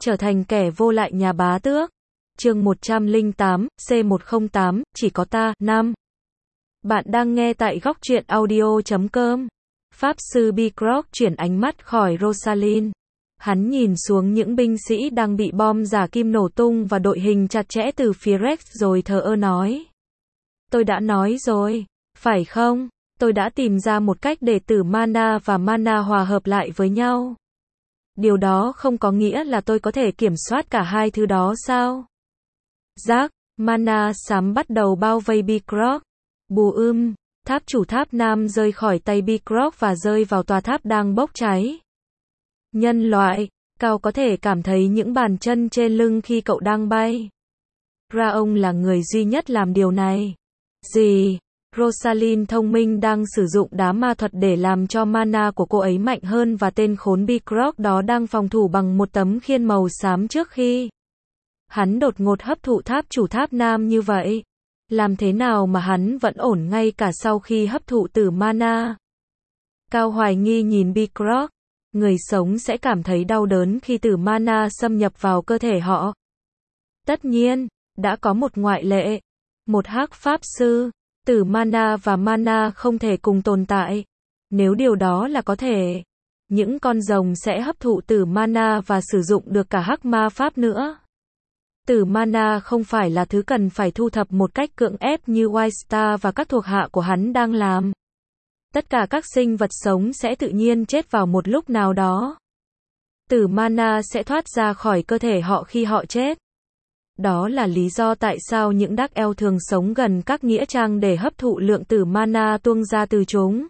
trở thành kẻ vô lại nhà bá tước. Chương 108, C108, chỉ có ta, 5. Bạn đang nghe tại góc truyện audio.com. Pháp sư Beecroft chuyển ánh mắt khỏi Rosalind. Hắn nhìn xuống những binh sĩ đang bị bom giả kim nổ tung và đội hình chặt chẽ từ phía Rex rồi thờ ơ nói. Tôi đã nói rồi, phải không? Tôi đã tìm ra một cách để tử mana và mana hòa hợp lại với nhau. Điều đó không có nghĩa là tôi có thể kiểm soát cả hai thứ đó sao? Rác, mana xám bắt đầu bao vây Beecroft. Bù tháp chủ tháp nam rơi khỏi tay Beecroft và rơi vào tòa tháp đang bốc cháy. Nhân loại, Cao có thể cảm thấy những bàn chân trên lưng khi cậu đang bay. Ra ông là người duy nhất làm điều này. Gì? Rosalind thông minh đang sử dụng đá ma thuật để làm cho mana của cô ấy mạnh hơn và tên khốn Beecroft đó đang phòng thủ bằng một tấm khiên màu xám trước khi hắn đột ngột hấp thụ tháp chủ tháp nam như vậy. Làm thế nào mà hắn vẫn ổn ngay cả sau khi hấp thụ tử mana? Cao hoài nghi nhìn Beecroft. Người sống sẽ cảm thấy đau đớn khi tử mana xâm nhập vào cơ thể họ. Tất nhiên, đã có một ngoại lệ. Một hắc pháp sư. Tử mana và mana không thể cùng tồn tại. Nếu điều đó là có thể, những con rồng sẽ hấp thụ tử mana và sử dụng được cả hắc ma pháp nữa. Tử mana không phải là thứ cần phải thu thập một cách cưỡng ép như White và các thuộc hạ của hắn đang làm. Tất cả các sinh vật sống sẽ tự nhiên chết vào một lúc nào đó. Tử mana sẽ thoát ra khỏi cơ thể họ khi họ chết. Đó là lý do tại sao những Dark Elf thường sống gần các nghĩa trang để hấp thụ lượng tử mana tuôn ra từ chúng.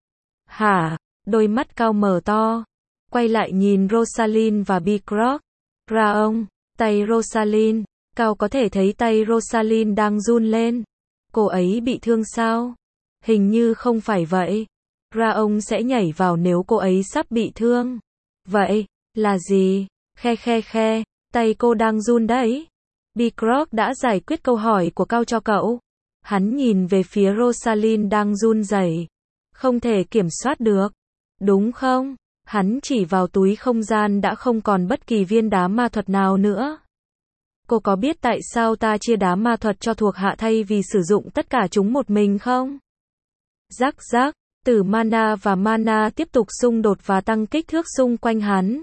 Hả? Đôi mắt Cao mở to. Quay lại nhìn Rosalind và Beecroft. Ra ông, tay Rosalind. Cao có thể thấy tay Rosalind đang run lên. Cô ấy bị thương sao? Hình như không phải vậy. Ra ông sẽ nhảy vào nếu cô ấy sắp bị thương. Vậy, là gì? Khe, tay cô đang run đấy. Beecroft đã giải quyết câu hỏi của Cao cho cậu. Hắn nhìn về phía Rosalind đang run rẩy. Không thể kiểm soát được. Đúng không? Hắn chỉ vào túi không gian đã không còn bất kỳ viên đá ma thuật nào nữa. Cô có biết tại sao ta chia đá ma thuật cho thuộc hạ thay vì sử dụng tất cả chúng một mình không? Rắc, tử mana và mana tiếp tục xung đột và tăng kích thước xung quanh hắn.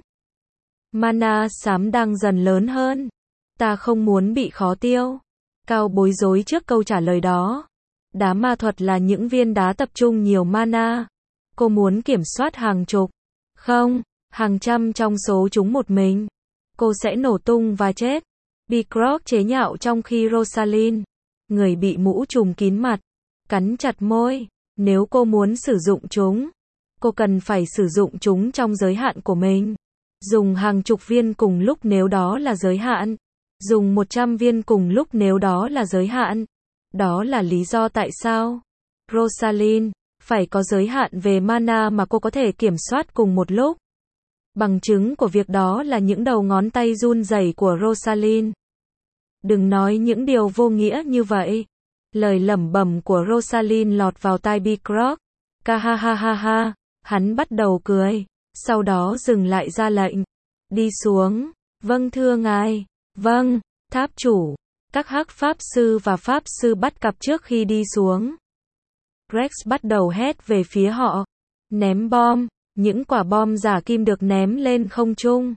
Mana xám đang dần lớn hơn. Ta không muốn bị khó tiêu. Cao bối rối trước câu trả lời đó. Đá ma thuật là những viên đá tập trung nhiều mana. Cô muốn kiểm soát hàng chục, không, hàng trăm trong số chúng một mình. Cô sẽ nổ tung và chết. Beecroft chế nhạo trong khi Rosalind, người bị mũ trùm kín mặt, cắn chặt môi. Nếu cô muốn sử dụng chúng, cô cần phải sử dụng chúng trong giới hạn của mình. Dùng hàng chục viên cùng lúc nếu đó là giới hạn. Dùng 100 viên cùng lúc nếu đó là giới hạn. Đó là lý do tại sao Rosalind phải có giới hạn về mana mà cô có thể kiểm soát cùng một lúc. Bằng chứng của việc đó là những đầu ngón tay run rẩy của Rosalind. Đừng nói những điều vô nghĩa như vậy. Lời lẩm bẩm của Rosalind lọt vào tai Beecroft. Ca ha ha ha ha. Hắn bắt đầu cười. Sau đó dừng lại ra lệnh. Đi xuống. Vâng thưa ngài. Vâng, tháp chủ. Các hắc pháp sư và pháp sư bắt cặp trước khi đi xuống. Rex bắt đầu hét về phía họ. Ném bom. Những quả bom giả kim được ném lên không trung.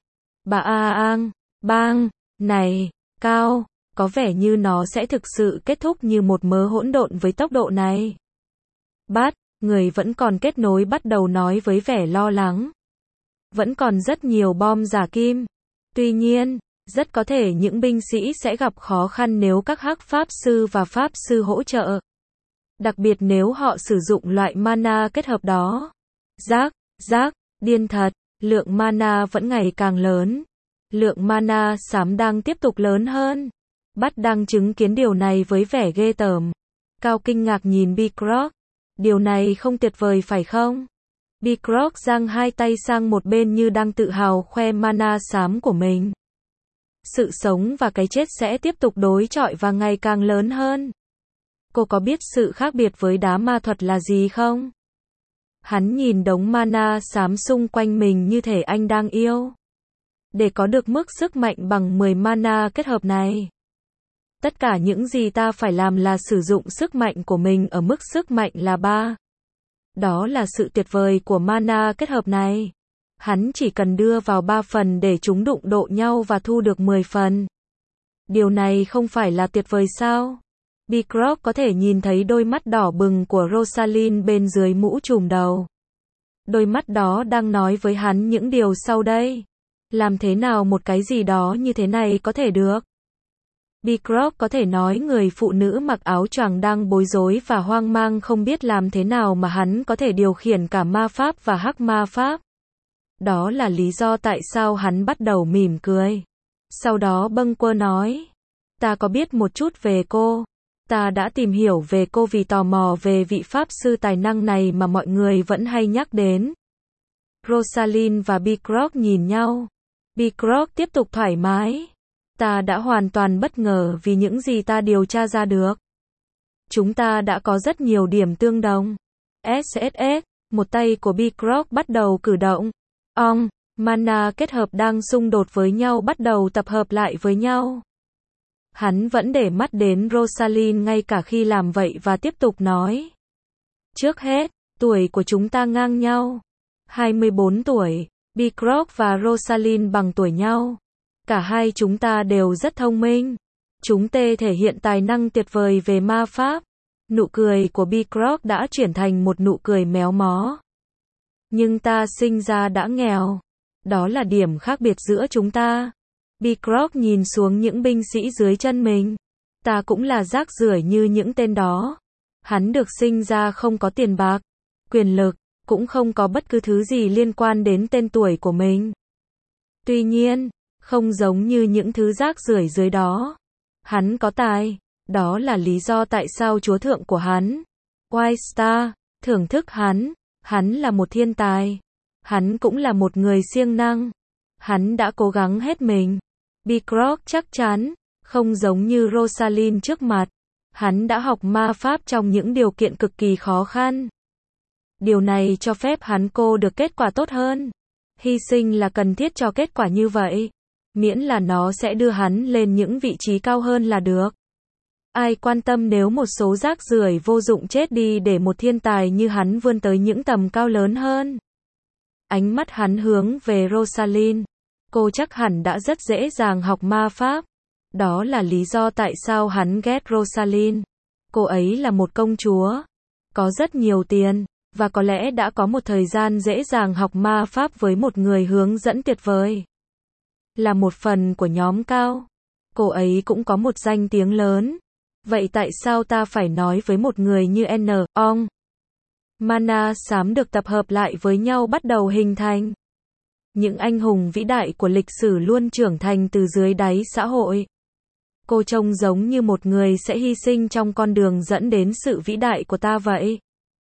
Bang. Này, Cao, có vẻ như nó sẽ thực sự kết thúc như một mớ hỗn độn với tốc độ này. Bát, người vẫn còn kết nối bắt đầu nói với vẻ lo lắng. Vẫn còn rất nhiều bom giả kim. Tuy nhiên, rất có thể những binh sĩ sẽ gặp khó khăn nếu các hắc pháp sư và pháp sư hỗ trợ. Đặc biệt nếu họ sử dụng loại mana kết hợp đó. Rác, điên thật, lượng mana vẫn ngày càng lớn. Lượng mana xám đang tiếp tục lớn hơn. Bắt đang chứng kiến điều này với vẻ ghê tởm. Cao kinh ngạc nhìn Beecroft. Điều này không tuyệt vời phải không? Beecroft giang hai tay sang một bên như đang tự hào khoe mana xám của mình. Sự sống và cái chết sẽ tiếp tục đối chọi và ngày càng lớn hơn. Cô có biết sự khác biệt với đá ma thuật là gì không? Hắn nhìn đống mana xám xung quanh mình như thể anh đang yêu. để có được mức sức mạnh bằng 10 mana kết hợp này. Tất cả những gì ta phải làm là sử dụng sức mạnh của mình ở mức sức mạnh là 3. Đó là sự tuyệt vời của mana kết hợp này. Hắn chỉ cần đưa vào 3 phần để chúng đụng độ nhau và thu được 10 phần. Điều này không phải là tuyệt vời sao? Beecroft có thể nhìn thấy đôi mắt đỏ bừng của Rosalind bên dưới mũ trùm đầu. Đôi mắt đó đang nói với hắn những điều sau đây. Làm thế nào một cái gì đó như thế này có thể được? Beecroft có thể nói người phụ nữ mặc áo choàng đang bối rối và hoang mang không biết làm thế nào mà hắn có thể điều khiển cả ma pháp và hắc ma pháp. Đó là lý do tại sao hắn bắt đầu mỉm cười. Sau đó bâng quơ nói. Ta có biết một chút về cô. Ta đã tìm hiểu về cô vì tò mò về vị pháp sư tài năng này mà mọi người vẫn hay nhắc đến. Rosalind và Beecroft nhìn nhau. Beecroft tiếp tục thoải mái. Ta đã hoàn toàn bất ngờ vì những gì ta điều tra ra được. Chúng ta đã có rất nhiều điểm tương đồng. SSS, một tay của Beecroft bắt đầu cử động. Mana kết hợp đang xung đột với nhau bắt đầu tập hợp lại với nhau. Hắn vẫn để mắt đến Rosalind ngay cả khi làm vậy và tiếp tục nói. Trước hết, tuổi của chúng ta ngang nhau. 24 tuổi, Beecroft và Rosalind bằng tuổi nhau. Cả hai chúng ta đều rất thông minh. Chúng ta thể hiện tài năng tuyệt vời về ma pháp. Nụ cười của Beecroft đã chuyển thành một nụ cười méo mó. Nhưng ta sinh ra đã nghèo. Đó là điểm khác biệt giữa chúng ta. Beecroft nhìn xuống những binh sĩ dưới chân mình. Ta cũng là rác rưởi như những tên đó. Hắn được sinh ra không có tiền bạc, quyền lực, cũng không có bất cứ thứ gì liên quan đến tên tuổi của mình. Tuy nhiên, không giống như những thứ rác rưởi dưới đó. Hắn có tài. Đó là lý do tại sao chúa thượng của hắn, White Star, thưởng thức hắn. Hắn là một thiên tài. Hắn cũng là một người siêng năng. Hắn đã cố gắng hết mình. Beecroft chắc chắn, không giống như Rosalind trước mặt. Hắn đã học ma pháp trong những điều kiện cực kỳ khó khăn. Điều này cho phép hắn cô được kết quả tốt hơn. Hy sinh là cần thiết cho kết quả như vậy. Miễn là nó sẽ đưa hắn lên những vị trí cao hơn là được. Ai quan tâm nếu một số rác rưởi vô dụng chết đi để một thiên tài như hắn vươn tới những tầm cao lớn hơn. Ánh mắt hắn hướng về Rosalind. Cô chắc hẳn đã rất dễ dàng học ma pháp. Đó là lý do tại sao hắn ghét Rosalind. Cô ấy là một công chúa. Có rất nhiều tiền. Và có lẽ đã có một thời gian dễ dàng học ma pháp với một người hướng dẫn tuyệt vời. Là một phần của nhóm cao. Cô ấy cũng có một danh tiếng lớn. Vậy tại sao ta phải nói với một người như N.O.N.? Mana xám được tập hợp lại với nhau bắt đầu hình thành. Những anh hùng vĩ đại của lịch sử luôn trưởng thành từ dưới đáy xã hội. Cô trông giống như một người sẽ hy sinh trong con đường dẫn đến sự vĩ đại của ta vậy.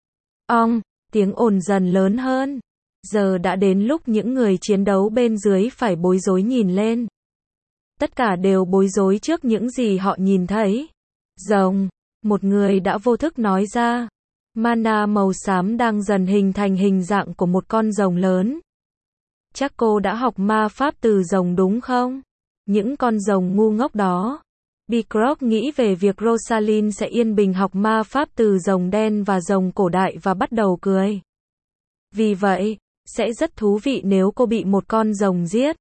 Tiếng ồn dần lớn hơn. Giờ đã đến lúc những người chiến đấu bên dưới phải bối rối nhìn lên. Tất cả đều bối rối trước những gì họ nhìn thấy. Rồng, một người đã vô thức nói ra. Mana màu xám đang dần hình thành hình dạng của một con rồng lớn. Chắc cô đã học ma pháp từ rồng đúng không? Những con rồng ngu ngốc đó. Beecroft nghĩ về việc Rosalind sẽ yên bình học ma pháp từ rồng đen và rồng cổ đại và bắt đầu cười. Vì vậy, sẽ rất thú vị nếu cô bị một con rồng giết.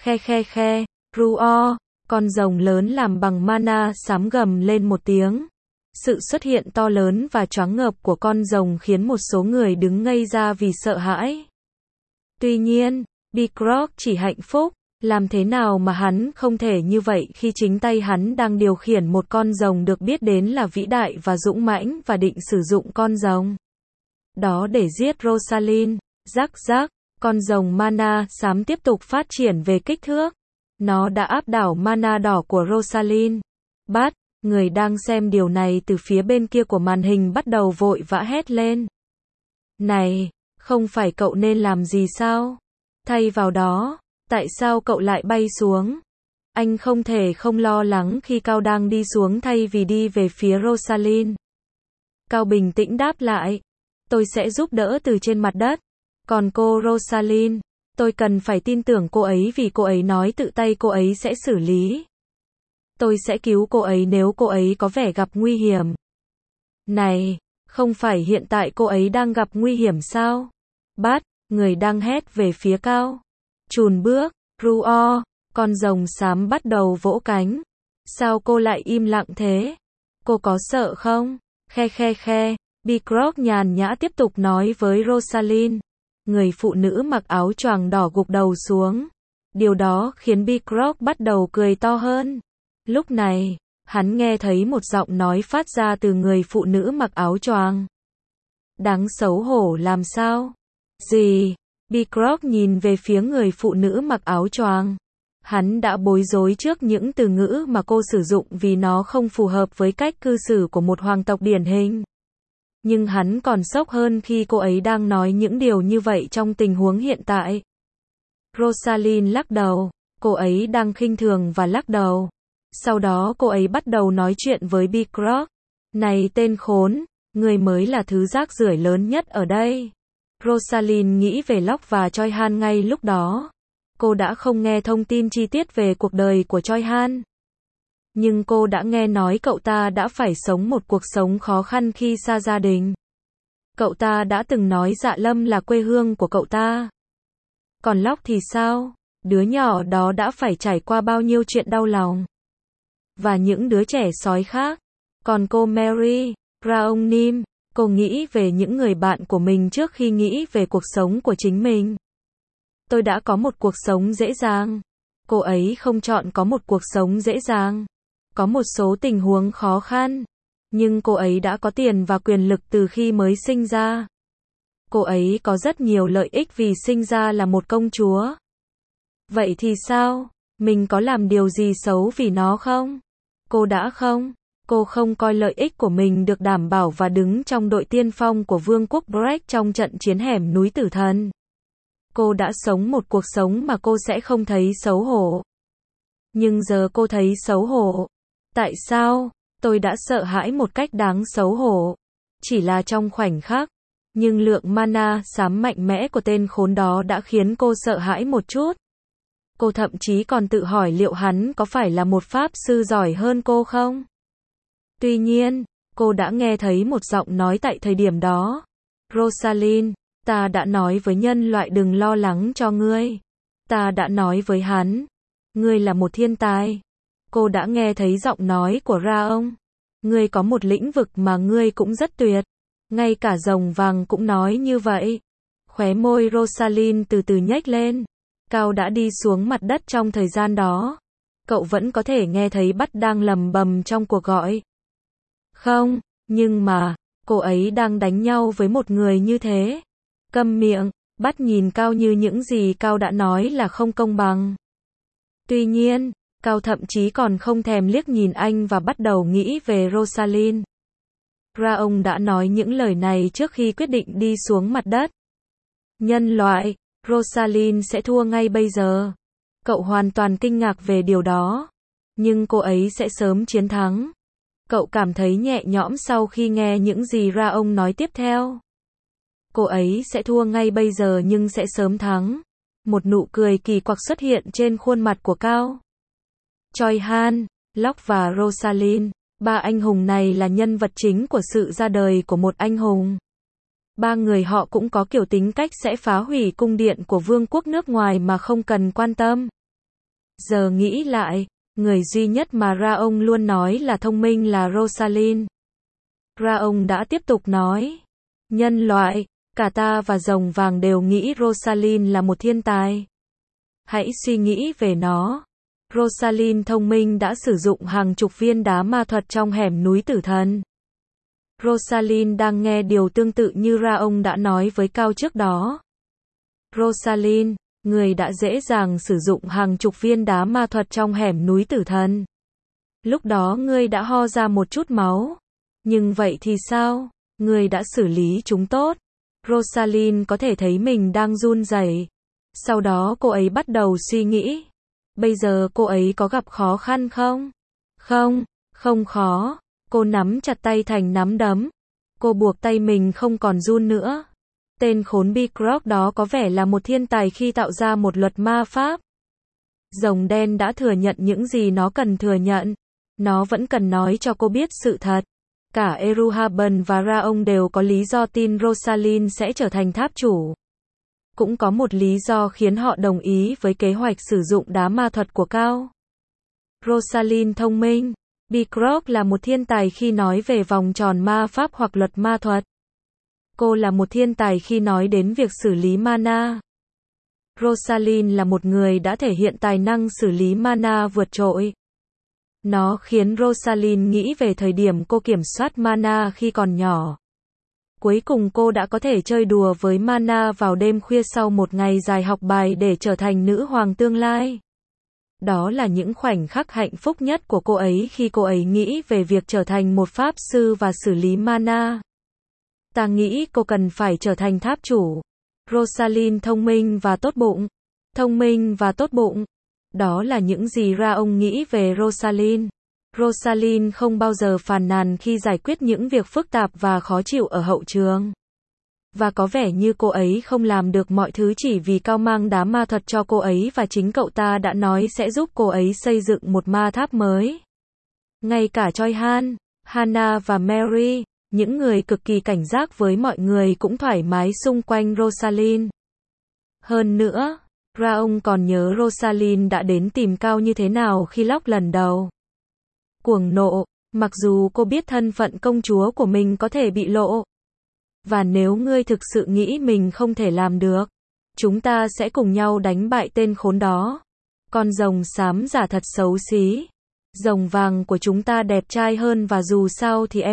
Ruo, con rồng lớn làm bằng mana xám gầm lên một tiếng. Sự xuất hiện to lớn và choáng ngợp của con rồng khiến một số người đứng ngây ra vì sợ hãi. Tuy nhiên, Beecroft chỉ hạnh phúc. Làm thế nào mà hắn không thể như vậy khi chính tay hắn đang điều khiển một con rồng được biết đến là vĩ đại và dũng mãnh và định sử dụng con rồng đó để giết Rosalind. Rắc, con rồng mana xám tiếp tục phát triển về kích thước. Nó đã áp đảo mana đỏ của Rosalind. Người đang xem điều này từ phía bên kia của màn hình bắt đầu vội vã hét lên. Này, không phải cậu nên làm gì sao? Thay vào đó, tại sao cậu lại bay xuống? Anh không thể không lo lắng khi Cao đang đi xuống thay vì đi về phía Rosalind. Cao bình tĩnh đáp lại. Tôi sẽ giúp đỡ từ trên mặt đất. Còn cô Rosalind, Tôi cần phải tin tưởng cô ấy vì cô ấy nói tự tay cô ấy sẽ xử lý. Tôi sẽ cứu cô ấy nếu cô ấy có vẻ gặp nguy hiểm. Này, không phải hiện tại cô ấy đang gặp nguy hiểm sao? Bát, người đang hét về phía Cao. Chùn bước, Ruo, con rồng xám bắt đầu vỗ cánh. Sao cô lại im lặng thế? Cô có sợ không? Khe khe khe, Beecroft nhàn nhã tiếp tục nói với Rosalind. Người phụ nữ mặc áo choàng đỏ gục đầu xuống. Điều đó khiến Beecroft bắt đầu cười to hơn. Lúc này, hắn nghe thấy một giọng nói phát ra từ người phụ nữ mặc áo choàng. Đáng xấu hổ làm sao? Gì? Beecroft nhìn về phía người phụ nữ mặc áo choàng. Hắn đã bối rối trước những từ ngữ mà cô sử dụng vì nó không phù hợp với cách cư xử của một hoàng tộc điển hình. Nhưng hắn còn sốc hơn khi cô ấy đang nói những điều như vậy trong tình huống hiện tại. Rosalind lắc đầu, cô ấy đang khinh thường và lắc đầu. Sau đó cô ấy bắt đầu nói chuyện với Beecroft. Này tên khốn, người mới là thứ rác rưởi lớn nhất ở đây. Rosalind nghĩ về Locke và Choi Han ngay lúc đó. Cô đã không nghe thông tin chi tiết về cuộc đời của Choi Han. Nhưng cô đã nghe nói cậu ta đã phải sống một cuộc sống khó khăn khi xa gia đình. Cậu ta đã từng nói Dạ Lâm là quê hương của cậu ta. Còn Locke thì sao? Đứa nhỏ đó đã phải trải qua bao nhiêu chuyện đau lòng. Và những đứa trẻ sói khác. Còn cô Mary, Raong Nim, cô nghĩ về những người bạn của mình trước khi nghĩ về cuộc sống của chính mình. Tôi đã có một cuộc sống dễ dàng. Cô ấy không chọn có một cuộc sống dễ dàng. Có một số tình huống khó khăn. Nhưng cô ấy đã có tiền và quyền lực từ khi mới sinh ra. Cô ấy có rất nhiều lợi ích vì sinh ra là một công chúa. Vậy thì sao? Mình có làm điều gì xấu vì nó không? Cô đã không. Cô không coi lợi ích của mình được đảm bảo và đứng trong đội tiên phong của Vương quốc Break trong trận chiến hẻm núi tử thần. Cô đã sống một cuộc sống mà cô sẽ không thấy xấu hổ. Nhưng giờ cô thấy xấu hổ. Tại sao? Tôi đã sợ hãi một cách đáng xấu hổ. Chỉ là trong khoảnh khắc. Nhưng lượng mana xám mạnh mẽ của tên khốn đó đã khiến cô sợ hãi một chút. Cô thậm chí còn tự hỏi liệu hắn có phải là một pháp sư giỏi hơn cô không? Tuy nhiên, cô đã nghe thấy một giọng nói tại thời điểm đó. Rosalind, ta đã nói với nhân loại đừng lo lắng cho ngươi. Ta đã nói với hắn. Ngươi là một thiên tài. Cô đã nghe thấy giọng nói của Raong. Ngươi có một lĩnh vực mà ngươi cũng rất tuyệt. Ngay cả rồng vàng cũng nói như vậy. Khóe môi Rosalind từ từ nhếch lên. Cao đã đi xuống mặt đất trong thời gian đó. Cậu vẫn có thể nghe thấy Bắt đang lầm bầm trong cuộc gọi. Không, nhưng mà, cô ấy đang đánh nhau với một người như thế. Câm miệng, Bắt nhìn Cao như những gì Cao đã nói là không công bằng. Tuy nhiên, Cao thậm chí còn không thèm liếc nhìn anh và bắt đầu nghĩ về Rosalind. Raong đã nói những lời này trước khi quyết định đi xuống mặt đất. Nhân loại, Rosalind sẽ thua ngay bây giờ. Cậu hoàn toàn kinh ngạc về điều đó. Nhưng cô ấy sẽ sớm chiến thắng. Cậu cảm thấy nhẹ nhõm sau khi nghe những gì Raong nói tiếp theo. Cô ấy sẽ thua ngay bây giờ nhưng sẽ sớm thắng. Một nụ cười kỳ quặc xuất hiện trên khuôn mặt của Cao. Choi Han, Locke và Rosalind, ba anh hùng này là nhân vật chính của sự ra đời của một anh hùng. Ba người họ cũng có kiểu tính cách sẽ phá hủy cung điện của vương quốc nước ngoài mà không cần quan tâm. Giờ nghĩ lại, người duy nhất mà Raong luôn nói là thông minh là Rosalind. Raong đã tiếp tục nói. Nhân loại, cả ta và rồng vàng đều nghĩ Rosalind là một thiên tài. Hãy suy nghĩ về nó. Rosalind thông minh đã sử dụng hàng chục viên đá ma thuật trong hẻm núi tử thần. Rosalind đang nghe điều tương tự như Raong đã nói với Cao trước đó. Rosalind, người đã dễ dàng sử dụng hàng chục viên đá ma thuật trong hẻm núi tử thần. Lúc đó ngươi đã ho ra một chút máu. Nhưng vậy thì sao? Ngươi đã xử lý chúng tốt. Rosalind có thể thấy mình đang run rẩy. Sau đó cô ấy bắt đầu suy nghĩ. Bây giờ cô ấy có gặp khó khăn không? Không, không khó. Cô nắm chặt tay thành nắm đấm. Cô buộc tay mình không còn run nữa. Tên khốn Bicroc đó có vẻ là một thiên tài khi tạo ra một luật ma pháp. Rồng đen đã thừa nhận những gì nó cần thừa nhận. Nó vẫn cần nói cho cô biết sự thật. Cả Eruhaben và Raong đều có lý do tin Rosalind sẽ trở thành tháp chủ. Cũng có một lý do khiến họ đồng ý với kế hoạch sử dụng đá ma thuật của Cao. Rosalind thông minh. Bicroc là một thiên tài khi nói về vòng tròn ma pháp hoặc luật ma thuật. Cô là một thiên tài khi nói đến việc xử lý mana. Rosalind là một người đã thể hiện tài năng xử lý mana vượt trội. Nó khiến Rosalind nghĩ về thời điểm cô kiểm soát mana khi còn nhỏ. Cuối cùng cô đã có thể chơi đùa với mana vào đêm khuya sau một ngày dài học bài để trở thành nữ hoàng tương lai. Đó là những khoảnh khắc hạnh phúc nhất của cô ấy khi cô ấy nghĩ về việc trở thành một pháp sư và xử lý mana. Ta nghĩ cô cần phải trở thành tháp chủ. Rosalind thông minh và tốt bụng. Thông minh và tốt bụng. Đó là những gì Raong nghĩ về Rosalind. Rosalind không bao giờ phàn nàn khi giải quyết những việc phức tạp và khó chịu ở hậu trường. Và có vẻ như cô ấy không làm được mọi thứ chỉ vì Cao mang đá ma thuật cho cô ấy và chính cậu ta đã nói sẽ giúp cô ấy xây dựng một ma tháp mới. Ngay cả Choi Han, Hannah và Mary, những người cực kỳ cảnh giác với mọi người cũng thoải mái xung quanh Rosalind. Hơn nữa, Raong còn nhớ Rosalind đã đến tìm Cao như thế nào khi Locke lần đầu cuồng nộ, mặc dù cô biết thân phận công chúa của mình có thể bị lộ. Và nếu ngươi thực sự nghĩ mình không thể làm được, chúng ta sẽ cùng nhau đánh bại tên khốn đó. Con rồng xám giả thật xấu xí. Rồng vàng của chúng ta đẹp trai hơn và dù sao thì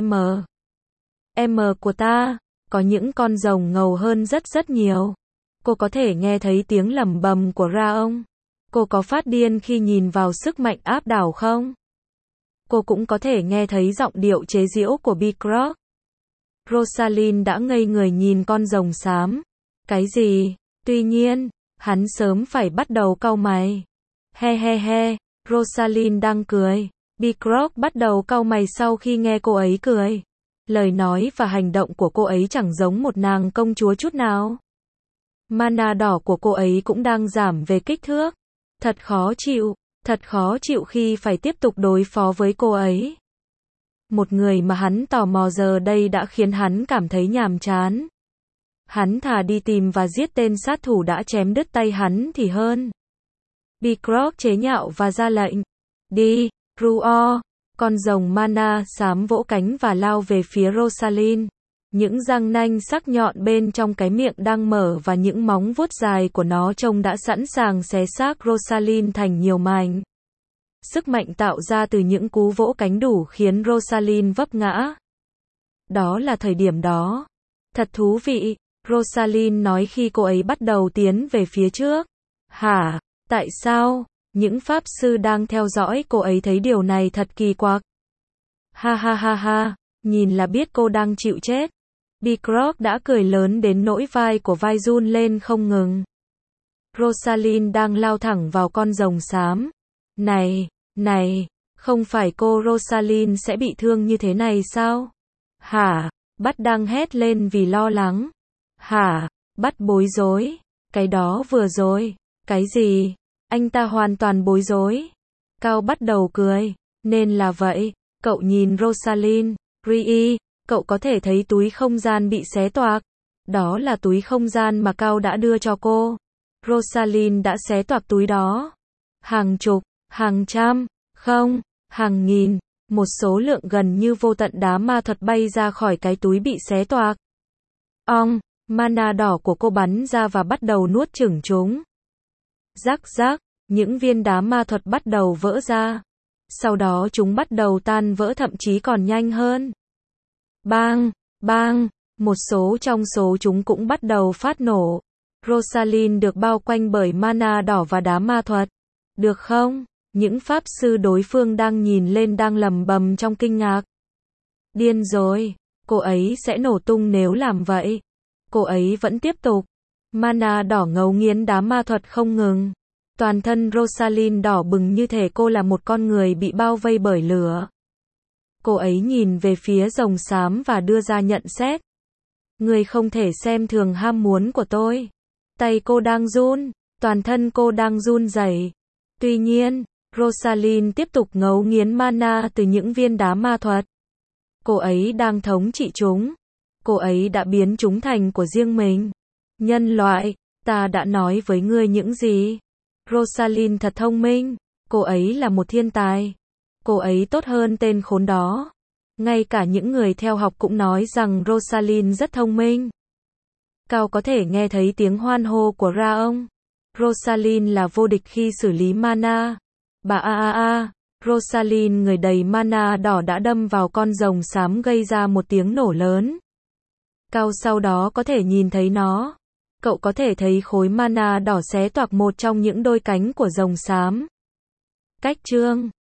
em của ta, có những con rồng ngầu hơn rất nhiều. Cô có thể nghe thấy tiếng lẩm bẩm của Raong. Cô có phát điên khi nhìn vào sức mạnh áp đảo không? Cô cũng có thể nghe thấy giọng điệu chế giễu của Bicroc. Rosalind đã ngây người nhìn con rồng xám. Cái gì? Tuy nhiên, hắn sớm phải bắt đầu cau mày. He, Rosalind đang cười. Bicroc bắt đầu cau mày sau khi nghe cô ấy cười. Lời nói và hành động của cô ấy chẳng giống một nàng công chúa chút nào. Mana đỏ của cô ấy cũng đang giảm về kích thước. Thật khó chịu khi phải tiếp tục đối phó với cô ấy. Một người mà hắn tò mò giờ đây đã khiến hắn cảm thấy nhàm chán. Hắn thà đi tìm và giết tên sát thủ đã chém đứt tay hắn thì hơn. Bicroc chế nhạo và ra lệnh. Đi, Ruo. Con rồng mana xám vỗ cánh và lao về phía Rosalind. Những răng nanh sắc nhọn bên trong cái miệng đang mở và những móng vuốt dài của nó trông đã sẵn sàng xé xác Rosalind thành nhiều mảnh. Sức mạnh tạo ra từ những cú vỗ cánh đủ khiến Rosalind vấp ngã. Đó là thời điểm đó. Thật thú vị, Rosalind nói khi cô ấy bắt đầu tiến về phía trước. Hả? Tại sao? Những pháp sư đang theo dõi cô ấy thấy điều này thật kỳ quặc. Ha, nhìn là biết cô đang chịu chết. Bicroc đã cười lớn đến nỗi vai của vai run lên không ngừng. Rosalind đang lao thẳng vào con rồng xám. Này, không phải cô Rosalind sẽ bị thương như thế này sao? Hả? Bắt đang hét lên vì lo lắng. Hả? Bắt bối rối. Cái đó vừa rồi. Cái gì? Anh ta hoàn toàn bối rối. Cao bắt đầu cười. Nên là vậy. Cậu nhìn Rosalind. Rie, cậu có thể thấy túi không gian bị xé toạc. Đó là túi không gian mà Cao đã đưa cho cô. Rosalind đã xé toạc túi đó. Hàng chục, hàng trăm, không, hàng nghìn, một số lượng gần như vô tận đá ma thuật bay ra khỏi cái túi bị xé toạc. Mana đỏ của cô bắn ra và bắt đầu nuốt chửng chúng. Rắc, những viên đá ma thuật bắt đầu vỡ ra. Sau đó chúng bắt đầu tan vỡ thậm chí còn nhanh hơn. Bang, một số trong số chúng cũng bắt đầu phát nổ. Rosalind được bao quanh bởi mana đỏ và đá ma thuật. Được không? Những pháp sư đối phương đang nhìn lên đang lẩm bẩm trong kinh ngạc. Điên rồi, cô ấy sẽ nổ tung nếu làm vậy. Cô ấy vẫn tiếp tục. Mana đỏ ngấu nghiến đá ma thuật không ngừng. Toàn thân Rosalind đỏ bừng như thể cô là một con người bị bao vây bởi lửa. Cô ấy nhìn về phía rồng xám và đưa ra nhận xét. Ngươi không thể xem thường ham muốn của tôi. Tay cô đang run, toàn thân cô đang run rẩy. Tuy nhiên, Rosalind tiếp tục ngấu nghiến mana từ những viên đá ma thuật. Cô ấy đang thống trị chúng. Cô ấy đã biến chúng thành của riêng mình. Nhân loại, ta đã nói với ngươi những gì? Rosalind thật thông minh. Cô ấy là một thiên tài. Cô ấy tốt hơn tên khốn đó. Ngay cả những người theo học cũng nói rằng Rosalind rất thông minh. Cao có thể nghe thấy tiếng hoan hô của Raong. Rosalind là vô địch khi xử lý mana. Bà Rosalind người đầy mana đỏ đã đâm vào con rồng xám gây ra một tiếng nổ lớn. Cao sau đó có thể nhìn thấy nó. Cậu có thể thấy khối mana đỏ xé toạc một trong những đôi cánh của rồng xám. Cách chương